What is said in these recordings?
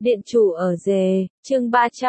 Điện chủ ở rề, chương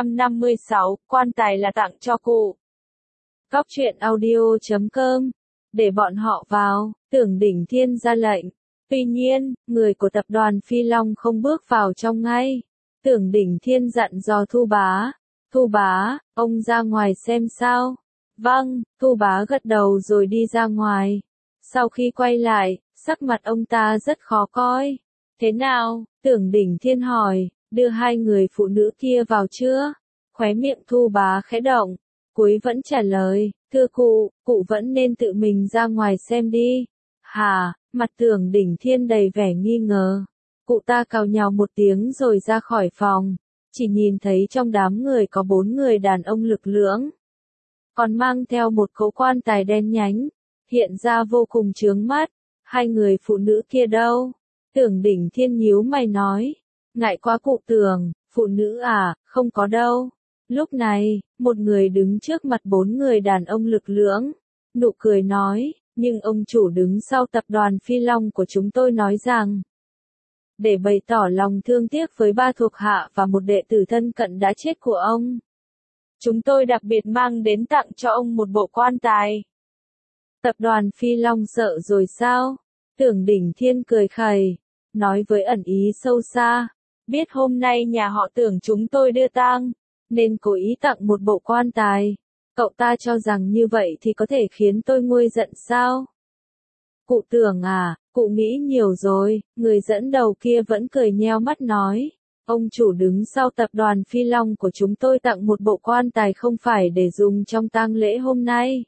356, quan tài là tặng cho cụ. Góc truyện audio.com, để bọn họ vào, Tưởng Đỉnh Thiên ra lệnh. Tuy nhiên, người của tập đoàn Phi Long không bước vào trong ngay. Tưởng Đỉnh Thiên dặn dò Thu bá, ông ra ngoài xem sao. Vâng, Thu bá gật đầu rồi đi ra ngoài. Sau khi quay lại, sắc mặt ông ta rất khó coi. Thế nào? Tưởng Đỉnh Thiên hỏi. Đưa hai người phụ nữ kia vào chưa? Khóe miệng Thu bá khẽ động. Cuối vẫn trả lời, thưa cụ vẫn nên tự mình ra ngoài xem đi. Hả? Mặt Tưởng Đỉnh Thiên đầy vẻ nghi ngờ. Cụ ta cào nhào một tiếng rồi ra khỏi phòng. Chỉ nhìn thấy trong đám người có 4 người đàn ông lực lưỡng. Còn mang theo một cỗ quan tài đen nhánh. Hiện ra vô cùng chướng mắt. Hai người phụ nữ kia đâu? Tưởng Đỉnh Thiên nhíu mày nói. Ngại quá cụ Tưởng, phụ nữ à, không có đâu. Lúc này, một người đứng trước mặt 4 người đàn ông lực lưỡng. Nụ cười nói, nhưng ông chủ đứng sau tập đoàn Phi Long của chúng tôi nói rằng, để bày tỏ lòng thương tiếc với 3 thuộc hạ và một đệ tử thân cận đã chết của ông, chúng tôi đặc biệt mang đến tặng cho ông một bộ quan tài. Tập đoàn Phi Long sợ rồi sao? Tưởng Đỉnh Thiên cười khẩy, nói với ẩn ý sâu xa, biết hôm nay nhà họ Tưởng chúng tôi đưa tang, nên cố ý tặng một bộ quan tài. Cậu ta cho rằng như vậy thì có thể khiến tôi nguôi giận sao? Cụ Tưởng à, cụ nghĩ nhiều rồi, người dẫn đầu kia vẫn cười nheo mắt nói. Ông chủ đứng sau tập đoàn Phi Long của chúng tôi tặng một bộ quan tài không phải để dùng trong tang lễ hôm nay,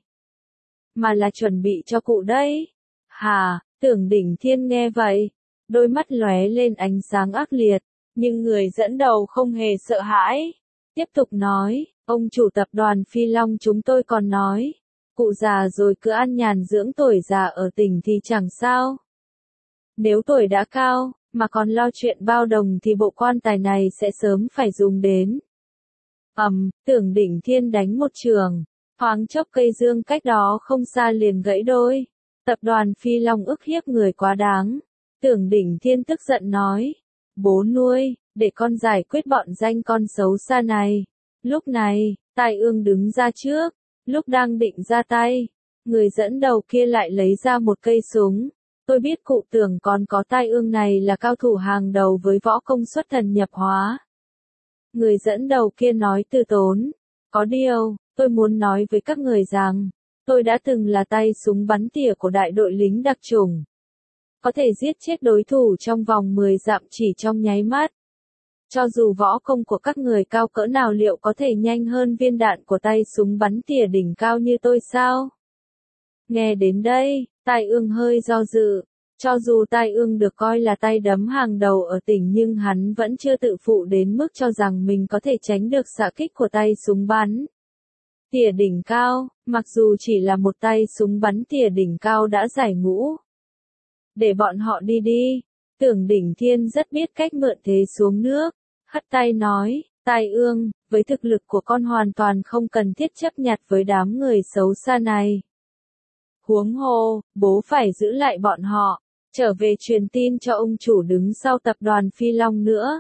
mà là chuẩn bị cho cụ đấy. Hà, Tưởng Đỉnh Thiên nghe vậy, đôi mắt lóe lên ánh sáng ác liệt, nhưng người dẫn đầu không hề sợ hãi. Tiếp tục nói, ông chủ tập đoàn Phi Long chúng tôi còn nói, cụ già rồi cứ ăn nhàn dưỡng tuổi già ở tỉnh thì chẳng sao. Nếu tuổi đã cao, mà còn lo chuyện bao đồng thì bộ quan tài này sẽ sớm phải dùng đến. Tưởng Đỉnh Thiên đánh một trường, thoáng chốc cây dương cách đó không xa liền gãy đôi. Tập đoàn Phi Long ức hiếp người quá đáng. Tưởng Đỉnh Thiên tức giận nói, bố nuôi, để con giải quyết bọn danh con xấu xa này. Lúc này, Tai Ương đứng ra trước, lúc đang định ra tay, người dẫn đầu kia lại lấy ra một cây súng. Tôi biết cụ Tưởng còn có Tai Ương này là cao thủ hàng đầu với võ công xuất thần nhập hóa. Người dẫn đầu kia nói từ tốn, có điều, tôi muốn nói với các người rằng, tôi đã từng là tay súng bắn tỉa của đại đội lính đặc chủng. Có thể giết chết đối thủ trong vòng 10 dặm chỉ trong nháy mắt. Cho dù võ công của các người cao cỡ nào liệu có thể nhanh hơn viên đạn của tay súng bắn tỉa đỉnh cao như tôi sao? Nghe đến đây, Tai Ương hơi do dự. Cho dù Tai Ương được coi là tay đấm hàng đầu ở tỉnh nhưng hắn vẫn chưa tự phụ đến mức cho rằng mình có thể tránh được xạ kích của tay súng bắn tỉa đỉnh cao, mặc dù chỉ là một tay súng bắn tỉa đỉnh cao đã giải ngũ. Để bọn họ đi đi. Tưởng Đỉnh Thiên rất biết cách mượn thế xuống nước. Hất tay nói, Tai Ương, với thực lực của con hoàn toàn không cần thiết chấp nhặt với đám người xấu xa này. Huống hồ, bố phải giữ lại bọn họ, trở về truyền tin cho ông chủ đứng sau tập đoàn Phi Long nữa.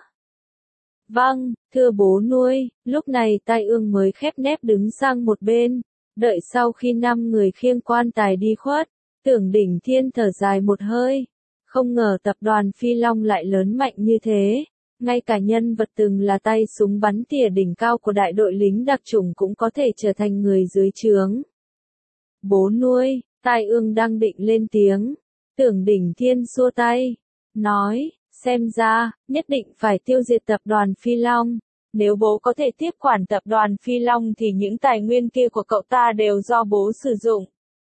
Vâng, thưa bố nuôi. Lúc này Tai Ương mới khép nép đứng sang một bên. Đợi sau khi 5 người khiêng quan tài đi khuất, Tưởng Đỉnh Thiên thở dài một hơi. Không ngờ tập đoàn Phi Long lại lớn mạnh như thế. Ngay cả nhân vật từng là tay súng bắn tỉa đỉnh cao của đại đội lính đặc chủng cũng có thể trở thành người dưới trướng. Bố nuôi, Tai Ương đang định lên tiếng. Tưởng Đỉnh Thiên xua tay, nói, xem ra, nhất định phải tiêu diệt tập đoàn Phi Long. Nếu bố có thể tiếp quản tập đoàn Phi Long thì những tài nguyên kia của cậu ta đều do bố sử dụng.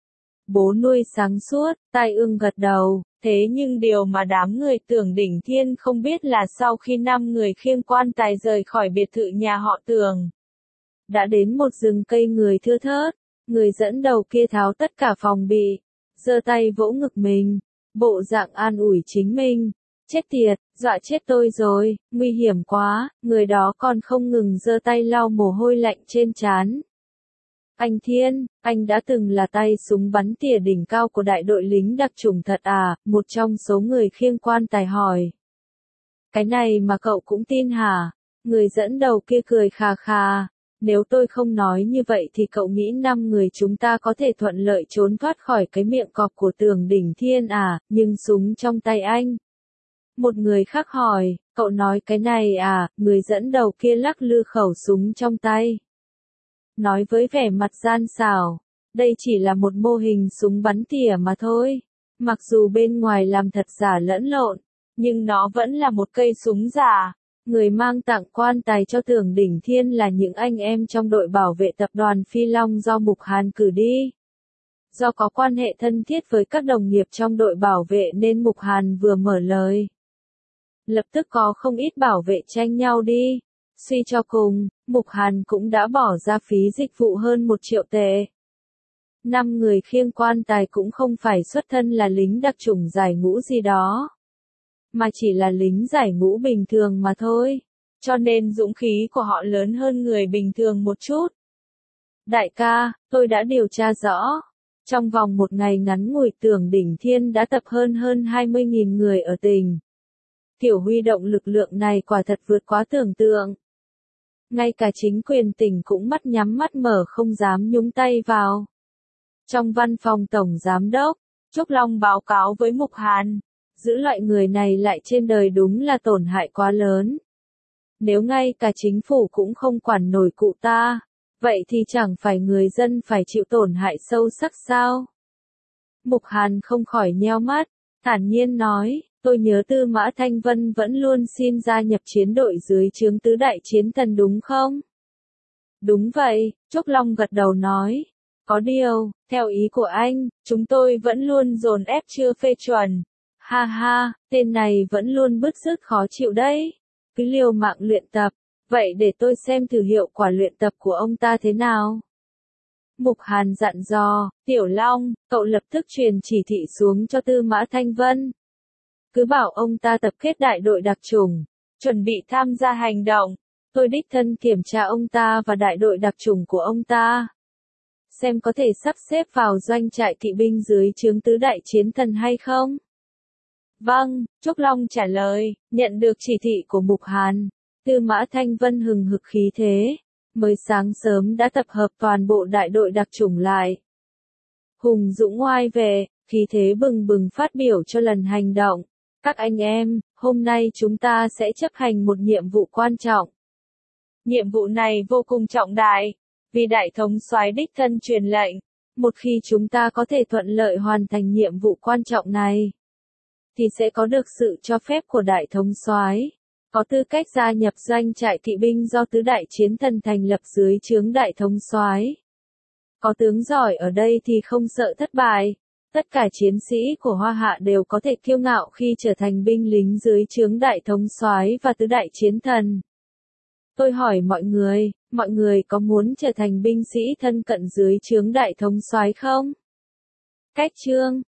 Bố nuôi sáng suốt, Tai Ương gật đầu. Thế nhưng điều mà đám người Tưởng Đỉnh Thiên không biết là sau khi 5 người khiêng quan tài rời khỏi biệt thự nhà họ Tưởng, đã đến một rừng cây người thưa thớt. Người dẫn đầu kia tháo tất cả phòng bị, giơ tay vỗ ngực mình, bộ dạng an ủi chính mình. Chết tiệt, dọa chết tôi rồi, nguy hiểm quá. Người đó còn không ngừng giơ tay lau mồ hôi lạnh trên trán. Anh Thiên, anh đã từng là tay súng bắn tỉa đỉnh cao của đại đội lính đặc chủng thật à? Một trong số người khiêng quan tài hỏi. Cái này mà cậu cũng tin hả? Người dẫn đầu kia cười khà khà. Nếu tôi không nói như vậy thì cậu nghĩ 5 người chúng ta có thể thuận lợi trốn thoát khỏi cái miệng cọp của Tưởng Đỉnh Thiên à, nhưng súng trong tay anh. Một người khác hỏi, cậu nói cái này à, người dẫn đầu kia lắc lư khẩu súng trong tay. Nói với vẻ mặt gian xảo, đây chỉ là một mô hình súng bắn tỉa mà thôi. Mặc dù bên ngoài làm thật giả lẫn lộn, nhưng nó vẫn là một cây súng giả. Người mang tặng quan tài cho Tưởng Đỉnh Thiên là những anh em trong đội bảo vệ tập đoàn Phi Long do Mục Hàn cử đi. Do có quan hệ thân thiết với các đồng nghiệp trong đội bảo vệ nên Mục Hàn vừa mở lời. Lập tức có không ít bảo vệ tranh nhau đi. Suy cho cùng, Mục Hàn cũng đã bỏ ra phí dịch vụ hơn 1 triệu tệ. 5 người khiêng quan tài cũng không phải xuất thân là lính đặc chủng giải ngũ gì đó, mà chỉ là lính giải ngũ bình thường mà thôi. Cho nên dũng khí của họ lớn hơn người bình thường một chút. Đại ca, tôi đã điều tra rõ. Trong vòng một ngày ngắn ngủi Tưởng Đỉnh Thiên đã tập hơn 20.000 người ở tỉnh. Kiểu huy động lực lượng này quả thật vượt quá tưởng tượng. Ngay cả chính quyền tỉnh cũng mắt nhắm mắt mở không dám nhúng tay vào. Trong văn phòng Tổng Giám đốc, Trúc Long báo cáo với Mục Hàn, giữ loại người này lại trên đời đúng là tổn hại quá lớn. Nếu ngay cả chính phủ cũng không quản nổi cụ ta, vậy thì chẳng phải người dân phải chịu tổn hại sâu sắc sao? Mục Hàn không khỏi nheo mắt, thản nhiên nói, tôi nhớ Tư Mã Thanh Vân vẫn luôn xin gia nhập chiến đội dưới trướng tứ đại chiến thần đúng không? Đúng vậy, Trúc Long gật đầu nói. Có điều, theo ý của anh, chúng tôi vẫn luôn dồn ép chưa phê chuẩn. Ha ha, tên này vẫn luôn bứt rứt khó chịu đấy. Cứ liều mạng luyện tập. Vậy để tôi xem thử hiệu quả luyện tập của ông ta thế nào. Mục Hàn dặn dò, Tiểu Long, cậu lập tức truyền chỉ thị xuống cho Tư Mã Thanh Vân. Cứ bảo ông ta tập kết đại đội đặc chủng, chuẩn bị tham gia hành động. Tôi đích thân kiểm tra ông ta và đại đội đặc chủng của ông ta. Xem có thể sắp xếp vào doanh trại kỵ binh dưới trướng tứ đại chiến thần hay không? Vâng, Trúc Long trả lời, nhận được chỉ thị của Mục Hàn. Tư Mã Thanh Vân hừng hực khí thế, mới sáng sớm đã tập hợp toàn bộ đại đội đặc chủng lại. Hùng dũng oai vệ, khí thế bừng bừng phát biểu cho lần hành động. Các anh em, hôm nay chúng ta sẽ chấp hành một nhiệm vụ quan trọng. Nhiệm vụ này vô cùng trọng đại, vì đại thống soái đích thân truyền lệnh. Một khi chúng ta có thể thuận lợi hoàn thành nhiệm vụ quan trọng này, thì sẽ có được sự cho phép của đại thống soái, có tư cách gia nhập doanh trại kỵ binh do tứ đại chiến thần thành lập dưới trướng đại thống soái. Có tướng giỏi ở đây thì không sợ thất bại. Tất cả chiến sĩ của Hoa Hạ đều có thể kiêu ngạo khi trở thành binh lính dưới trướng đại thống soái và tứ đại chiến thần. Tôi hỏi mọi người có muốn trở thành binh sĩ thân cận dưới trướng đại thống soái không? Cách chương